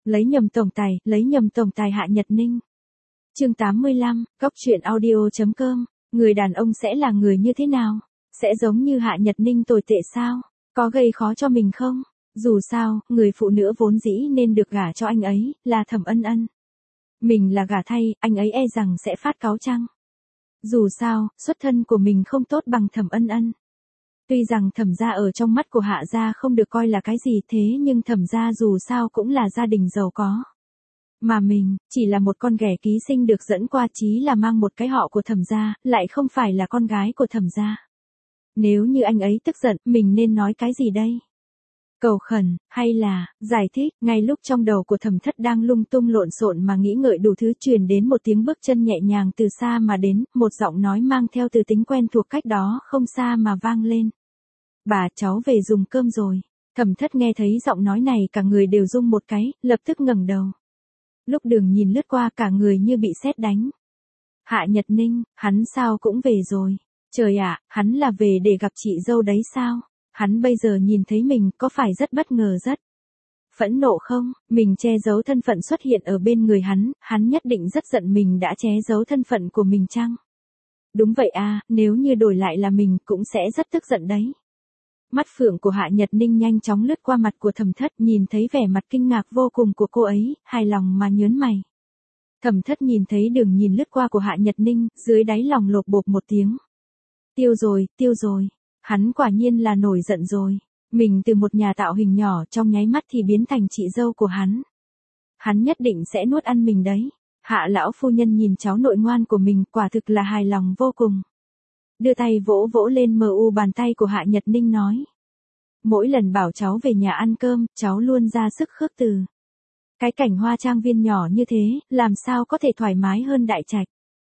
lấy nhầm tổng tài Hạ Nhật Ninh. Chương 85, Góc truyện audio.com, người đàn ông sẽ là người như thế nào? Sẽ giống như Hạ Nhật Ninh tồi tệ sao? Có gây khó cho mình không? Dù sao, người phụ nữ vốn dĩ nên được gả cho anh ấy, là Thẩm Ân Ân. Mình là gả thay, anh ấy e rằng sẽ phát cáu chăng? Dù sao, xuất thân của mình không tốt bằng Thẩm Ân Ân. Tuy rằng Thẩm gia ở trong mắt của Hạ gia không được coi là cái gì thế nhưng Thẩm gia dù sao cũng là gia đình giàu có. Mà mình, chỉ là một con ghẻ ký sinh được dẫn qua chí là mang một cái họ của Thẩm gia, lại không phải là con gái của Thẩm gia. Nếu như anh ấy tức giận, mình nên nói cái gì đây? Cầu khẩn, hay là, giải thích, ngay lúc trong đầu của Thẩm Thất đang lung tung lộn xộn mà nghĩ ngợi đủ thứ truyền đến một tiếng bước chân nhẹ nhàng từ xa mà đến, một giọng nói mang theo từ tính quen thuộc cách đó không xa mà vang lên. Bà, cháu về dùng cơm rồi. Thẩm Thất nghe thấy giọng nói này cả người đều rung một cái, lập tức ngẩng đầu. Lúc Đường nhìn lướt qua cả người như bị sét đánh. Hạ Nhật Ninh, hắn sao cũng về rồi. Trời ạ, hắn là về để gặp chị dâu đấy sao? Hắn bây giờ nhìn thấy mình có phải rất bất ngờ rất phẫn nộ không? Mình che giấu thân phận xuất hiện ở bên người hắn nhất định rất giận mình đã che giấu thân phận của mình chăng? Đúng vậy à, nếu như đổi lại là mình cũng sẽ rất tức giận đấy. Mắt phượng của Hạ Nhật Ninh nhanh chóng lướt qua mặt của Thẩm Thất, nhìn thấy vẻ mặt kinh ngạc vô cùng của cô ấy, hài lòng mà nhớn mày. Thẩm Thất nhìn thấy Đường nhìn lướt qua của Hạ Nhật Ninh, dưới đáy lòng lộp bộp một tiếng. Tiêu rồi. Hắn quả nhiên là nổi giận rồi. Mình từ một nhà tạo hình nhỏ trong nháy mắt thì biến thành chị dâu của hắn. Hắn nhất định sẽ nuốt ăn mình đấy. Hạ lão phu nhân nhìn cháu nội ngoan của mình quả thực là hài lòng vô cùng. Đưa tay vỗ vỗ lên bàn tay của Hạ Nhật Ninh nói. Mỗi lần bảo cháu về nhà ăn cơm, cháu luôn ra sức khước từ. Cái cảnh hoa trang viên nhỏ như thế, làm sao có thể thoải mái hơn đại trạch.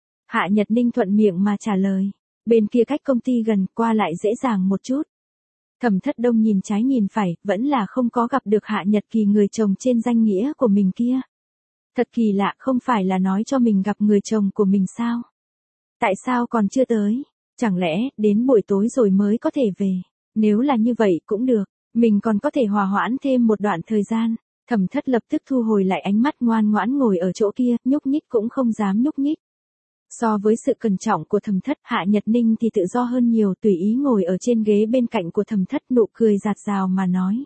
Hạ Nhật Ninh thuận miệng mà trả lời. Bên kia cách công ty gần, qua lại dễ dàng một chút. Thẩm Thất Đông nhìn trái nhìn phải, vẫn là không có gặp được Hạ Nhật Kỳ người chồng trên danh nghĩa của mình kia. Thật kỳ lạ, không phải là nói cho mình gặp người chồng của mình sao? Tại sao còn chưa tới? Chẳng lẽ, đến buổi tối rồi mới có thể về? Nếu là như vậy cũng được, mình còn có thể hòa hoãn thêm một đoạn thời gian. Thẩm Thất lập tức thu hồi lại ánh mắt ngoan ngoãn ngồi ở chỗ kia, nhúc nhích cũng không dám nhúc nhích. So với sự cẩn trọng của Thẩm Thất, Hạ Nhật Ninh thì tự do hơn nhiều, tùy ý ngồi ở trên ghế bên cạnh của Thẩm Thất, nụ cười rạt rào mà nói.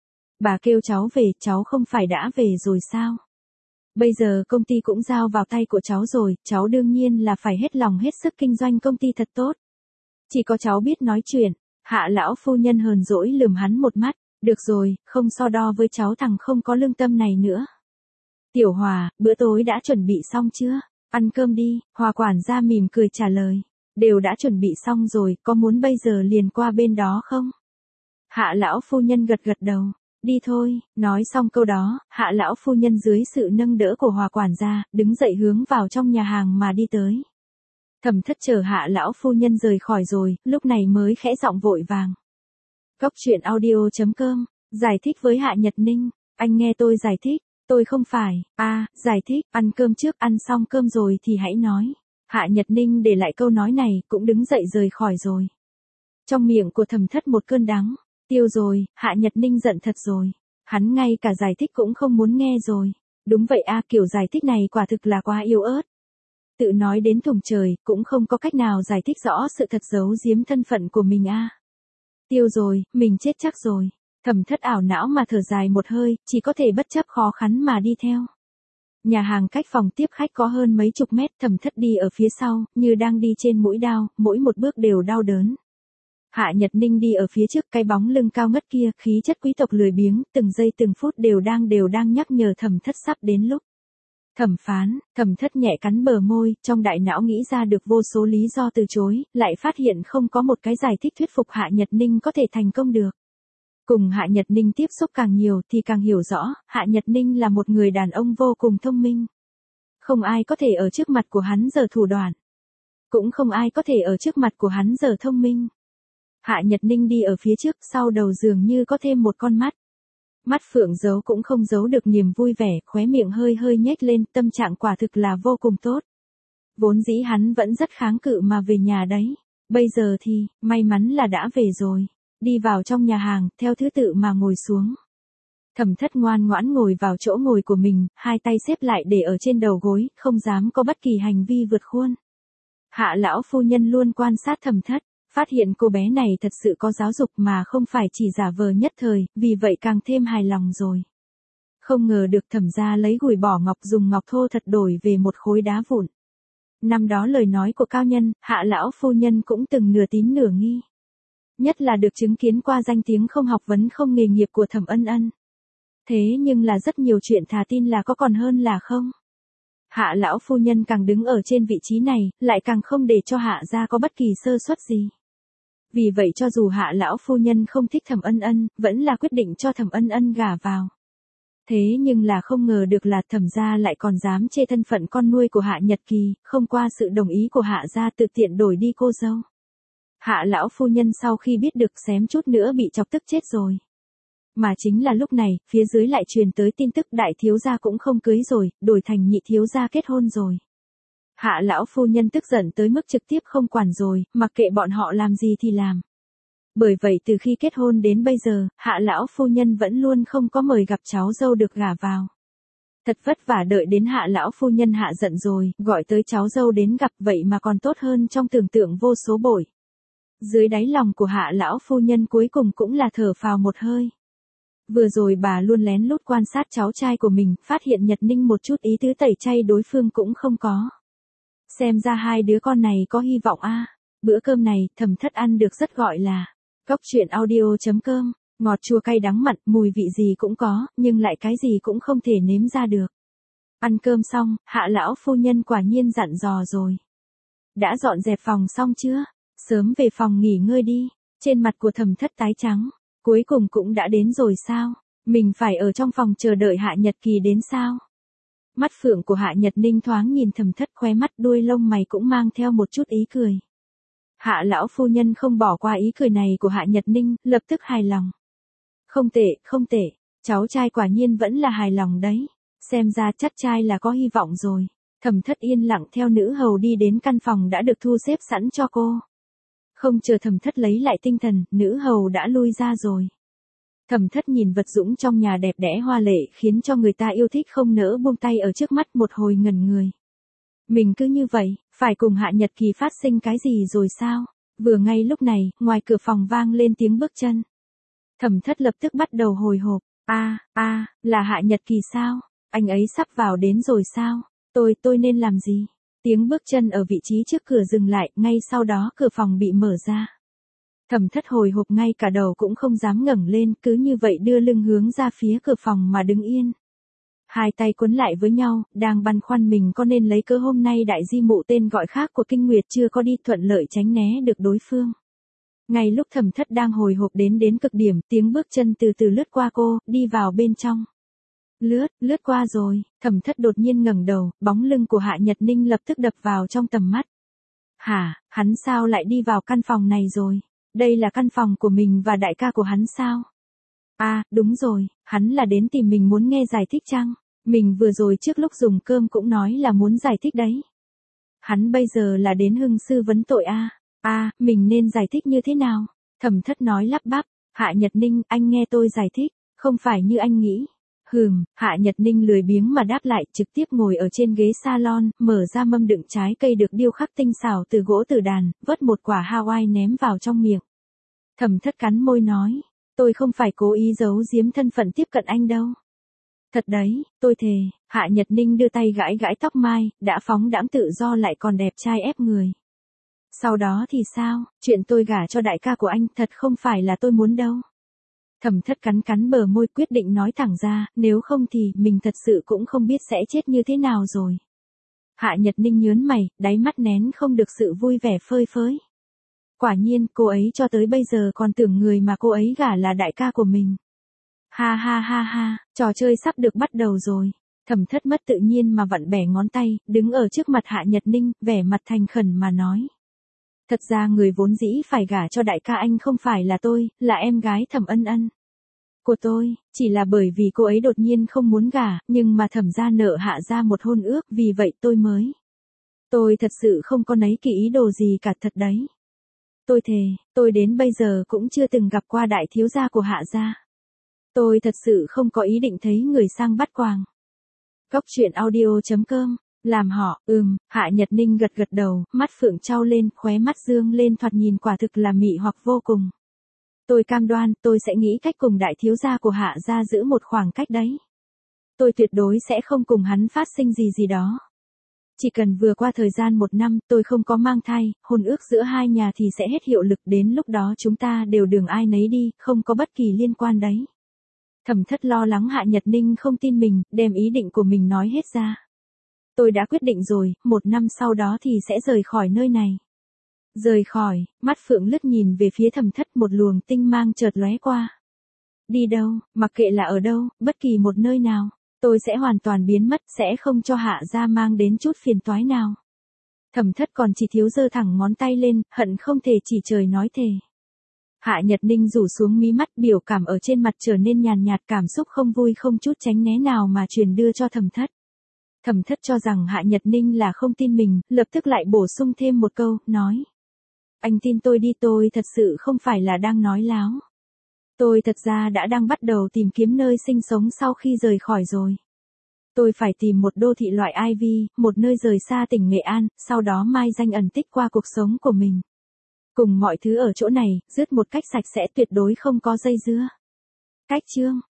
Bà kêu cháu về, cháu không phải đã về rồi sao? Bây giờ công ty cũng giao vào tay của cháu rồi, cháu đương nhiên là phải hết lòng hết sức kinh doanh công ty thật tốt. Chỉ có cháu biết nói chuyện. Hạ lão phu nhân hờn dỗi lườm hắn một mắt. Được rồi, không so đo với cháu thằng không có lương tâm này nữa. Tiểu Hòa, bữa tối đã chuẩn bị xong chưa? Ăn cơm đi. Hòa quản gia mỉm cười trả lời. Đều đã chuẩn bị xong rồi, có muốn bây giờ liền qua bên đó không? Hạ lão phu nhân gật gật đầu. Đi thôi. Nói xong câu đó, Hạ lão phu nhân dưới sự nâng đỡ của Hòa quản gia, đứng dậy hướng vào trong nhà hàng mà đi tới. Thẩm Thất chờ Hạ lão phu nhân rời khỏi rồi, lúc này mới khẽ giọng vội vàng. Góc truyện audio.com, giải thích với Hạ Nhật Ninh. Anh nghe tôi giải thích. Tôi không phải, giải thích, ăn cơm trước, ăn xong cơm rồi thì hãy nói. Hạ Nhật Ninh để lại câu nói này, cũng đứng dậy rời khỏi rồi. Trong miệng của Thẩm Thất một cơn đắng. Tiêu rồi, Hạ Nhật Ninh giận thật rồi. Hắn ngay cả giải thích cũng không muốn nghe rồi. Đúng vậy kiểu giải thích này quả thực là quá yếu ớt. Tự nói đến thùng trời, cũng không có cách nào giải thích rõ sự thật giấu giếm thân phận của mình Tiêu rồi, mình chết chắc rồi. Thẩm Thất ảo não mà thở dài một hơi, chỉ có thể bất chấp khó khăn mà đi theo. Nhà hàng cách phòng tiếp khách có hơn mấy chục mét, Thẩm Thất đi ở phía sau, như đang đi trên mũi đao, mỗi một bước đều đau đớn. Hạ Nhật Ninh đi ở phía trước, cái bóng lưng cao ngất kia, khí chất quý tộc lười biếng, từng giây từng phút đều đang nhắc nhở Thẩm Thất sắp đến lúc. Thẩm phán, Thẩm Thất nhẹ cắn bờ môi, trong đại não nghĩ ra được vô số lý do từ chối, lại phát hiện không có một cái giải thích thuyết phục Hạ Nhật Ninh có thể thành công được. Cùng Hạ Nhật Ninh tiếp xúc càng nhiều thì càng hiểu rõ, Hạ Nhật Ninh là một người đàn ông vô cùng thông minh. Không ai có thể ở trước mặt của hắn giở thủ đoạn. Cũng không ai có thể ở trước mặt của hắn giở thông minh. Hạ Nhật Ninh đi ở phía trước, sau đầu dường như có thêm một con mắt. Mắt phượng giấu cũng không giấu được niềm vui vẻ, khóe miệng hơi hơi nhếch lên, tâm trạng quả thực là vô cùng tốt. Vốn dĩ hắn vẫn rất kháng cự mà về nhà đấy. Bây giờ thì, may mắn là đã về rồi. Đi vào trong nhà hàng, theo thứ tự mà ngồi xuống. Thẩm Thất ngoan ngoãn ngồi vào chỗ ngồi của mình, hai tay xếp lại để ở trên đầu gối, không dám có bất kỳ hành vi vượt khuôn. Hạ lão phu nhân luôn quan sát Thẩm Thất, phát hiện cô bé này thật sự có giáo dục mà không phải chỉ giả vờ nhất thời, vì vậy càng thêm hài lòng rồi. Không ngờ được Thẩm gia lấy gùi bỏ ngọc dùng ngọc thô thật đổi về một khối đá vụn. Năm đó lời nói của cao nhân, Hạ lão phu nhân cũng từng nửa tín nửa nghi. Nhất là được chứng kiến qua danh tiếng không học vấn không nghề nghiệp của Thẩm Ân Ân. Thế nhưng là rất nhiều chuyện thà tin là có còn hơn là không. Hạ lão phu nhân càng đứng ở trên vị trí này, lại càng không để cho Hạ gia có bất kỳ sơ suất gì. Vì vậy cho dù Hạ lão phu nhân không thích Thẩm Ân Ân, vẫn là quyết định cho Thẩm Ân Ân gả vào. Thế nhưng là không ngờ được là Thẩm gia lại còn dám chê thân phận con nuôi của Hạ Nhật Kỳ, không qua sự đồng ý của Hạ gia tự tiện đổi đi cô dâu. Hạ lão phu nhân sau khi biết được xém chút nữa bị chọc tức chết rồi. Mà chính là lúc này, phía dưới lại truyền tới tin tức đại thiếu gia cũng không cưới rồi, đổi thành nhị thiếu gia kết hôn rồi. Hạ lão phu nhân tức giận tới mức trực tiếp không quản rồi, mặc kệ bọn họ làm gì thì làm. Bởi vậy từ khi kết hôn đến bây giờ, Hạ lão phu nhân vẫn luôn không có mời gặp cháu dâu được gả vào. Thật vất vả đợi đến Hạ lão phu nhân hạ giận rồi, gọi tới cháu dâu đến gặp vậy mà còn tốt hơn trong tưởng tượng vô số bội. Dưới đáy lòng của Hạ lão phu nhân cuối cùng cũng là thở phào một hơi. Vừa rồi bà luôn lén lút quan sát cháu trai của mình, phát hiện Nhật Ninh một chút ý tứ tẩy chay đối phương cũng không có. Xem ra hai đứa con này có hy vọng a. Bữa cơm này, Thẩm Thất ăn được rất gọi là Cóc Truyện Audio.com, ngọt chua cay đắng mặn, mùi vị gì cũng có, nhưng lại cái gì cũng không thể nếm ra được. Ăn cơm xong, Hạ lão phu nhân quả nhiên dặn dò rồi. Đã dọn dẹp phòng xong chưa? Sớm về phòng nghỉ ngơi đi. Trên mặt của Thẩm Thất tái trắng. Cuối cùng cũng đã đến rồi sao? Mình phải ở trong phòng chờ đợi Hạ Nhật Kỳ đến sao? Mắt phượng của Hạ Nhật Ninh thoáng nhìn Thẩm Thất, khóe mắt đuôi lông mày cũng mang theo một chút ý cười. Hạ lão phu nhân không bỏ qua ý cười này của Hạ Nhật Ninh, lập tức hài lòng. Không tệ, không tệ, cháu trai quả nhiên vẫn là hài lòng đấy. Xem ra chắc trai là có hy vọng rồi. Thẩm Thất yên lặng theo nữ hầu đi đến căn phòng đã được thu xếp sẵn cho cô. Không chờ Thẩm Thất lấy lại tinh thần, nữ hầu đã lui ra rồi. Thẩm Thất nhìn vật dũng trong nhà đẹp đẽ hoa lệ khiến cho người ta yêu thích không nỡ buông tay ở trước mắt một hồi ngẩn người. Mình cứ như vậy, phải cùng Hạ Nhật Kỳ phát sinh cái gì rồi sao? Vừa ngay lúc này, ngoài cửa phòng vang lên tiếng bước chân. Thẩm Thất lập tức bắt đầu hồi hộp. Là Hạ Nhật Kỳ sao? Anh ấy sắp vào đến rồi sao? Tôi nên làm gì? Tiếng bước chân ở vị trí trước cửa dừng lại, ngay sau đó cửa phòng bị mở ra. Thẩm Thất hồi hộp ngay cả đầu cũng không dám ngẩng lên, cứ như vậy đưa lưng hướng ra phía cửa phòng mà đứng yên. Hai tay quấn lại với nhau, đang băn khoăn mình có nên lấy cớ hôm nay đại di mụ tên gọi khác của Kinh Nguyệt chưa có đi thuận lợi tránh né được đối phương. Ngay lúc Thẩm Thất đang hồi hộp đến cực điểm, tiếng bước chân từ từ lướt qua cô, đi vào bên trong. Lướt qua rồi, Thẩm Thất đột nhiên ngẩng đầu, bóng lưng của Hạ Nhật Ninh lập tức đập vào trong tầm mắt. Hả, hắn sao lại đi vào căn phòng này rồi? Đây là căn phòng của mình và đại ca của hắn sao? Đúng rồi, hắn là đến tìm mình muốn nghe giải thích chăng? Mình vừa rồi trước lúc dùng cơm cũng nói là muốn giải thích đấy. Hắn bây giờ là đến hưng sư vấn tội mình nên giải thích như thế nào? Thẩm Thất nói lắp bắp, Hạ Nhật Ninh, anh nghe tôi giải thích, không phải như anh nghĩ. Hạ Nhật Ninh lười biếng mà đáp lại, trực tiếp ngồi ở trên ghế salon, mở ra mâm đựng trái cây được điêu khắc tinh xảo từ gỗ tử đàn, vớt một quả Hawaii ném vào trong miệng. Thẩm Thất cắn môi nói, tôi không phải cố ý giấu giếm thân phận tiếp cận anh đâu. Thật đấy, tôi thề. Hạ Nhật Ninh đưa tay gãi gãi tóc mai, đã phóng đãng tự do lại còn đẹp trai ép người. Sau đó thì sao, chuyện tôi gả cho đại ca của anh thật không phải là tôi muốn đâu. Thẩm Thất cắn bờ môi quyết định nói thẳng ra, nếu không thì mình thật sự cũng không biết sẽ chết như thế nào rồi. Hạ Nhật Ninh nhớn mày, đáy mắt nén không được sự vui vẻ phơi phới. Quả nhiên, cô ấy cho tới bây giờ còn tưởng người mà cô ấy gả là đại ca của mình. Ha, trò chơi sắp được bắt đầu rồi. Thẩm Thất mất tự nhiên mà vặn bẻ ngón tay, đứng ở trước mặt Hạ Nhật Ninh, vẻ mặt thành khẩn mà nói. Thật ra người vốn dĩ phải gả cho đại ca anh không phải là tôi, là em gái Thẩm Ân Ân của tôi, chỉ là bởi vì cô ấy đột nhiên không muốn gả, nhưng mà Thẩm gia nợ Hạ gia một hôn ước, vì vậy tôi mới. Tôi thật sự không có nấy kỳ ý đồ gì cả thật đấy. Tôi thề, tôi đến bây giờ cũng chưa từng gặp qua đại thiếu gia của Hạ gia. Tôi thật sự không có ý định thấy người sang bắt quàng. Góc truyện audio.com, làm họ, Hạ Nhật Ninh gật gật đầu, mắt phượng trao lên, khóe mắt dương lên thoạt nhìn quả thực là mị hoặc vô cùng. Tôi cam đoan, tôi sẽ nghĩ cách cùng đại thiếu gia của Hạ gia giữ một khoảng cách đấy. Tôi tuyệt đối sẽ không cùng hắn phát sinh gì gì đó. Chỉ cần vừa qua thời gian 1 năm, tôi không có mang thai, hôn ước giữa hai nhà thì sẽ hết hiệu lực, đến lúc đó chúng ta đều đường ai nấy đi, không có bất kỳ liên quan đấy. Thẩm Thất lo lắng Hạ Nhật Ninh không tin mình, đem ý định của mình nói hết ra. Tôi đã quyết định rồi, 1 năm sau đó thì sẽ rời khỏi nơi này. Rời khỏi, mắt phượng lướt nhìn về phía Thẩm Thất, một luồng tinh mang chợt lóe qua. Đi đâu, mặc kệ là ở đâu, bất kỳ một nơi nào, tôi sẽ hoàn toàn biến mất, sẽ không cho Hạ gia mang đến chút phiền toái nào. Thẩm Thất còn chỉ thiếu giơ thẳng ngón tay lên, hận không thể chỉ trời nói thề. Hạ Nhật Ninh rủ xuống mí mắt, biểu cảm ở trên mặt trở nên nhàn nhạt, cảm xúc không vui không chút tránh né nào mà truyền đưa cho Thẩm Thất. Thẩm Thất cho rằng Hạ Nhật Ninh là không tin mình, lập tức lại bổ sung thêm một câu, nói. Anh tin tôi đi, tôi thật sự không phải là đang nói láo. Tôi thật ra đã đang bắt đầu tìm kiếm nơi sinh sống sau khi rời khỏi rồi. Tôi phải tìm một đô thị loại Ivy, một nơi rời xa tỉnh Nghệ An, sau đó mai danh ẩn tích qua cuộc sống của mình. Cùng mọi thứ ở chỗ này, dứt một cách sạch sẽ, tuyệt đối không có dây dưa. Cách chương